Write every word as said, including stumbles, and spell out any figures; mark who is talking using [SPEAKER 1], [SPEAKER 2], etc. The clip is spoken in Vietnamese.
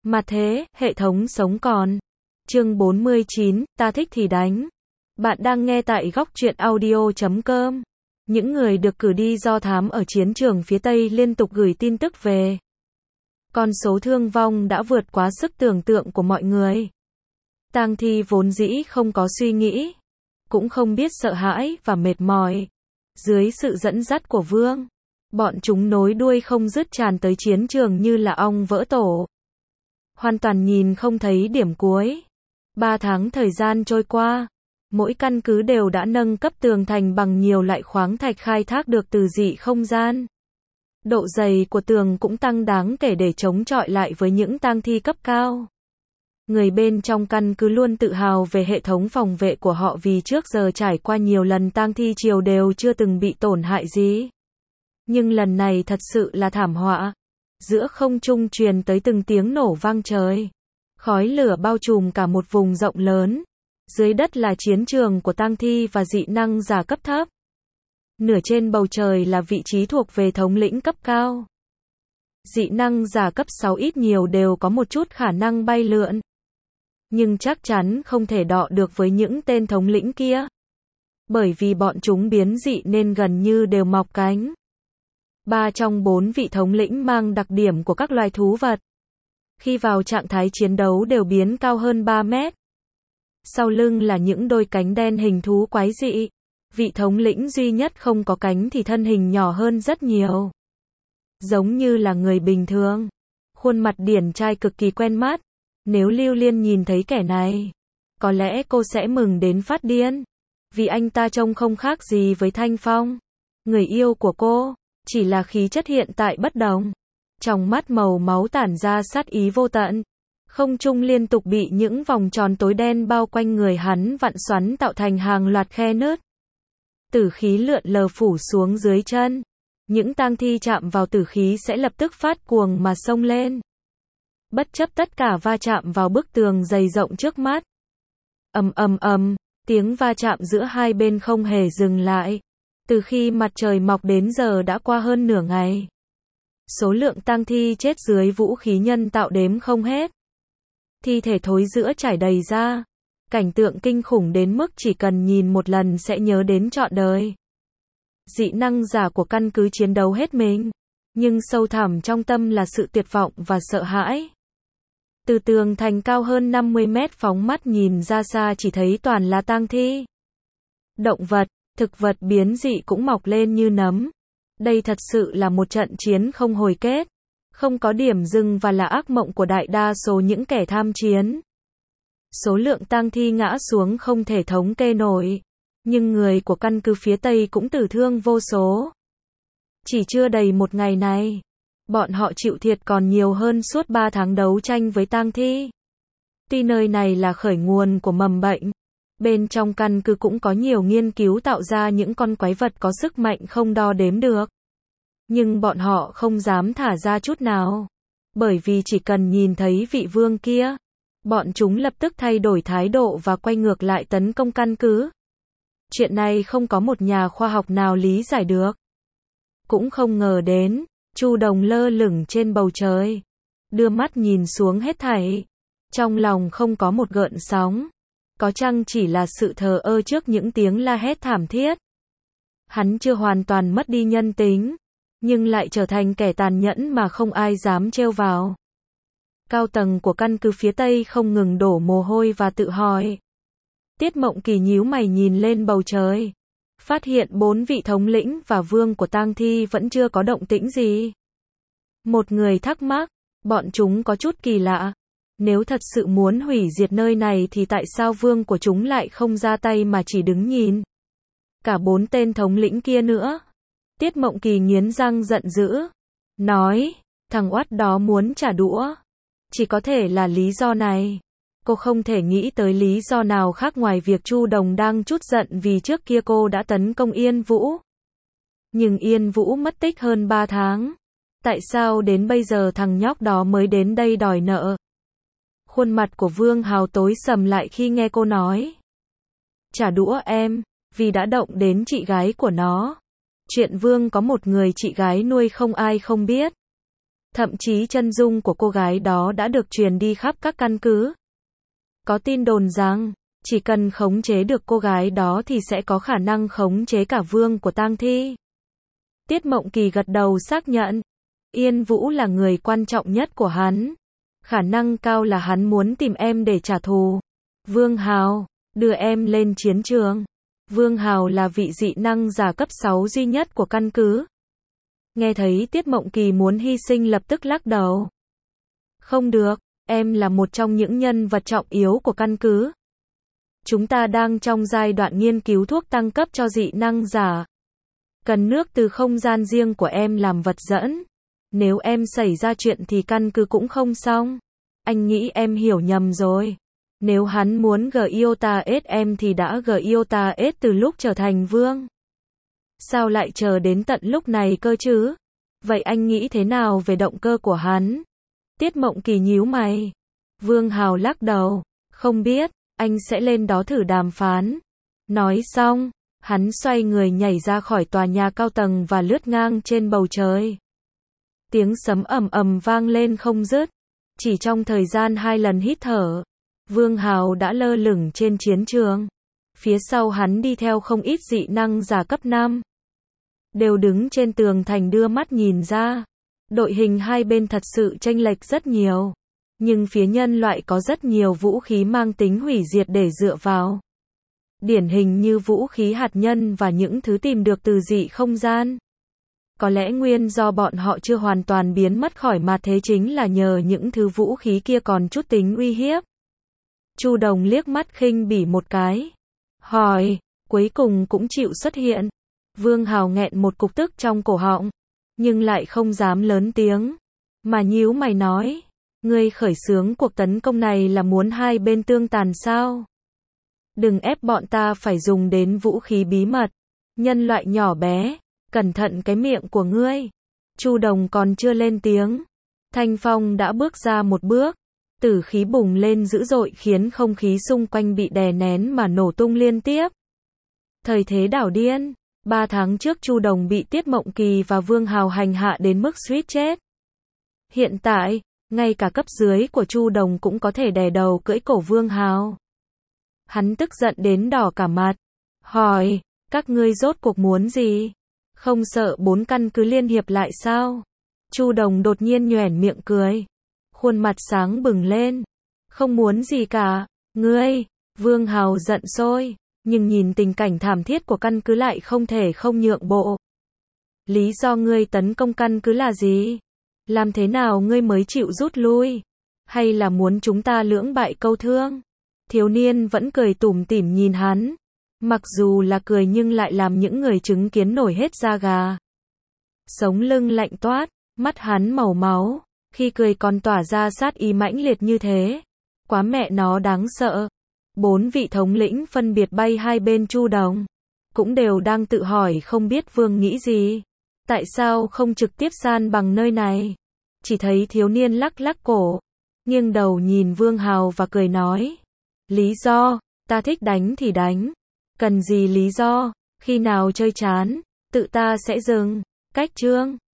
[SPEAKER 1] Mà thế, hệ thống sống còn. Chương bốn mươi chín, ta thích thì đánh. Bạn đang nghe tại góc truyện audio chấm com. Những người được cử đi do thám ở chiến trường phía Tây liên tục gửi tin tức về. Con số thương vong đã vượt quá sức tưởng tượng của mọi người. Tang thi vốn dĩ không có suy nghĩ, cũng không biết sợ hãi và mệt mỏi. Dưới sự dẫn dắt của Vương, bọn chúng nối đuôi không dứt tràn tới chiến trường như là ong vỡ tổ. Hoàn toàn nhìn không thấy điểm cuối. Ba tháng thời gian trôi qua, mỗi căn cứ đều đã nâng cấp tường thành bằng nhiều loại khoáng thạch khai thác được từ dị không gian. Độ dày của tường cũng tăng đáng kể để chống chọi lại với những tang thi cấp cao. Người bên trong căn cứ luôn tự hào về hệ thống phòng vệ của họ vì trước giờ trải qua nhiều lần tang thi triều đều chưa từng bị tổn hại gì. Nhưng lần này thật sự là thảm họa. Giữa không trung truyền tới từng tiếng nổ vang trời. Khói lửa bao trùm cả một vùng rộng lớn. Dưới đất là chiến trường của tang thi và dị năng giả cấp thấp. Nửa trên bầu trời là vị trí thuộc về thống lĩnh cấp cao. Dị năng giả cấp sáu ít nhiều đều có một chút khả năng bay lượn. Nhưng chắc chắn không thể đọ được với những tên thống lĩnh kia. Bởi vì bọn chúng biến dị nên gần như đều mọc cánh. Ba trong bốn vị thống lĩnh mang đặc điểm của các loài thú vật. Khi vào trạng thái chiến đấu đều biến cao hơn ba mét. Sau lưng là những đôi cánh đen hình thú quái dị. Vị thống lĩnh duy nhất không có cánh thì thân hình nhỏ hơn rất nhiều. Giống như là người bình thường. Khuôn mặt điển trai cực kỳ quen mắt. Nếu Lưu Liên nhìn thấy kẻ này, có lẽ cô sẽ mừng đến phát điên. Vì anh ta trông không khác gì với Thanh Phong, người yêu của cô, chỉ là khí chất hiện tại bất đồng. Trong mắt màu máu tản ra sát ý vô tận. Không trung liên tục bị những vòng tròn tối đen bao quanh người hắn vặn xoắn tạo thành hàng loạt khe nứt. Tử khí lượn lờ phủ xuống dưới chân. Những tang thi chạm vào tử khí sẽ lập tức phát cuồng mà xông lên. Bất chấp tất cả va chạm vào bức tường dày rộng trước mắt. Ầm ầm ầm, tiếng va chạm giữa hai bên không hề dừng lại. Từ khi mặt trời mọc đến giờ đã qua hơn nửa ngày. Số lượng tang thi chết dưới vũ khí nhân tạo đếm không hết. Thi thể thối rữa trải đầy ra. Cảnh tượng kinh khủng đến mức chỉ cần nhìn một lần sẽ nhớ đến trọn đời. Dị năng giả của căn cứ chiến đấu hết mình. Nhưng sâu thẳm trong tâm là sự tuyệt vọng và sợ hãi. Từ tường thành cao hơn năm mươi mét phóng mắt nhìn ra xa chỉ thấy toàn là tang thi. Động vật, thực vật biến dị cũng mọc lên như nấm. Đây thật sự là một trận chiến không hồi kết. Không có điểm dừng và là ác mộng của đại đa số những kẻ tham chiến. Số lượng tang thi ngã xuống không thể thống kê nổi. Nhưng người của căn cứ phía Tây cũng tử thương vô số. Chỉ chưa đầy một ngày này, bọn họ chịu thiệt còn nhiều hơn suốt ba tháng đấu tranh với tang thi. Tuy nơi này là khởi nguồn của mầm bệnh, bên trong căn cứ cũng có nhiều nghiên cứu tạo ra những con quái vật có sức mạnh không đo đếm được. Nhưng bọn họ không dám thả ra chút nào. Bởi vì chỉ cần nhìn thấy vị vương kia, bọn chúng lập tức thay đổi thái độ và quay ngược lại tấn công căn cứ. Chuyện này không có một nhà khoa học nào lý giải được. Cũng không ngờ đến, Chu Đồng lơ lửng trên bầu trời, đưa mắt nhìn xuống hết thảy. Trong lòng không có một gợn sóng. Có chăng chỉ là sự thờ ơ trước những tiếng la hét thảm thiết. Hắn chưa hoàn toàn mất đi nhân tính, nhưng lại trở thành kẻ tàn nhẫn mà không ai dám trêu vào. Cao tầng của căn cứ phía Tây không ngừng đổ mồ hôi và tự hỏi. Tiết Mộng Kỳ nhíu mày nhìn lên bầu trời. Phát hiện bốn vị thống lĩnh và vương của tang thi vẫn chưa có động tĩnh gì. Một người thắc mắc, bọn chúng có chút kỳ lạ. Nếu thật sự muốn hủy diệt nơi này thì tại sao vương của chúng lại không ra tay mà chỉ đứng nhìn? Cả bốn tên thống lĩnh kia nữa. Tiết Mộng Kỳ nghiến răng giận dữ. Nói, thằng oát đó muốn trả đũa. Chỉ có thể là lý do này. Cô không thể nghĩ tới lý do nào khác ngoài việc Chu Đồng đang trút giận vì trước kia cô đã tấn công Yên Vũ. Nhưng Yên Vũ mất tích hơn ba tháng. Tại sao đến bây giờ thằng nhóc đó mới đến đây đòi nợ? Khuôn mặt của Vương Hào tối sầm lại khi nghe cô nói. Trả đũa em, vì đã động đến chị gái của nó. Chuyện Vương có một người chị gái nuôi không ai không biết. Thậm chí chân dung của cô gái đó đã được truyền đi khắp các căn cứ. Có tin đồn rằng, chỉ cần khống chế được cô gái đó thì sẽ có khả năng khống chế cả vương của tang thi. Tiết Mộng Kỳ gật đầu xác nhận. Yên Vũ là người quan trọng nhất của hắn. Khả năng cao là hắn muốn tìm em để trả thù. Vương Hào, đưa em lên chiến trường. Vương Hào là vị dị năng giả cấp sáu duy nhất của căn cứ. Nghe thấy Tiết Mộng Kỳ muốn hy sinh lập tức lắc đầu. Không được, em là một trong những nhân vật trọng yếu của căn cứ. Chúng ta đang trong giai đoạn nghiên cứu thuốc tăng cấp cho dị năng giả. Cần nước từ không gian riêng của em làm vật dẫn. Nếu em xảy ra chuyện thì căn cứ cũng không xong. Anh nghĩ em hiểu nhầm rồi. Nếu hắn muốn Giota S em thì đã Giota S từ lúc trở thành vương. Sao lại chờ đến tận lúc này cơ chứ? Vậy anh nghĩ thế nào về động cơ của hắn? Tiết Mộng Kỳ nhíu mày. Vương Hào lắc đầu. Không biết, anh sẽ lên đó thử đàm phán. Nói xong, hắn xoay người nhảy ra khỏi tòa nhà cao tầng và lướt ngang trên bầu trời. Tiếng sấm ầm ầm vang lên không dứt. Chỉ trong thời gian hai lần hít thở, Vương Hào đã lơ lửng trên chiến trường. Phía sau hắn đi theo không ít dị năng giả cấp năm. Đều đứng trên tường thành đưa mắt nhìn ra. Đội hình hai bên thật sự chênh lệch rất nhiều. Nhưng phía nhân loại có rất nhiều vũ khí mang tính hủy diệt để dựa vào. Điển hình như vũ khí hạt nhân và những thứ tìm được từ dị không gian. Có lẽ nguyên do bọn họ chưa hoàn toàn biến mất khỏi mặt thế chính là nhờ những thứ vũ khí kia còn chút tính uy hiếp. Chu Đồng liếc mắt khinh bỉ một cái. Hỏi, cuối cùng cũng chịu xuất hiện. Vương Hào nghẹn một cục tức trong cổ họng. Nhưng lại không dám lớn tiếng. Mà nhíu mày nói. Ngươi khởi xướng cuộc tấn công này là muốn hai bên tương tàn sao? Đừng ép bọn ta phải dùng đến vũ khí bí mật. Nhân loại nhỏ bé. Cẩn thận cái miệng của ngươi. Chu Đồng còn chưa lên tiếng. Thanh Phong đã bước ra một bước. Tử khí bùng lên dữ dội khiến không khí xung quanh bị đè nén mà nổ tung liên tiếp. Thời thế đảo điên. Ba tháng trước Chu Đồng bị Tiết Mộng Kỳ và Vương Hào hành hạ đến mức suýt chết. Hiện tại, ngay cả cấp dưới của Chu Đồng cũng có thể đè đầu cưỡi cổ Vương Hào. Hắn tức giận đến đỏ cả mặt. Hỏi, các ngươi rốt cuộc muốn gì? Không sợ bốn căn cứ liên hiệp lại sao? Chu Đồng đột nhiên nhoẻn miệng cười. Khuôn mặt sáng bừng lên. Không muốn gì cả. Ngươi, Vương Hào giận sôi. Nhưng nhìn tình cảnh thảm thiết của căn cứ lại không thể không nhượng bộ. Lý do ngươi tấn công căn cứ là gì? Làm thế nào ngươi mới chịu rút lui? Hay là muốn chúng ta lưỡng bại câu thương? Thiếu niên vẫn cười tủm tỉm nhìn hắn. Mặc dù là cười nhưng lại làm những người chứng kiến nổi hết da gà. Sống lưng lạnh toát, mắt hắn màu máu. Khi cười còn tỏa ra sát ý mãnh liệt như thế. Quá mẹ nó đáng sợ. Bốn vị thống lĩnh phân biệt bay hai bên Chu Đồng. Cũng đều đang tự hỏi không biết Vương nghĩ gì. Tại sao không trực tiếp san bằng nơi này? Chỉ thấy thiếu niên lắc lắc cổ. Nghiêng đầu nhìn Vương Hào và cười nói. Lý do, ta thích đánh thì đánh. Cần gì lý do, khi nào chơi chán, tự ta sẽ dừng. Cách chương.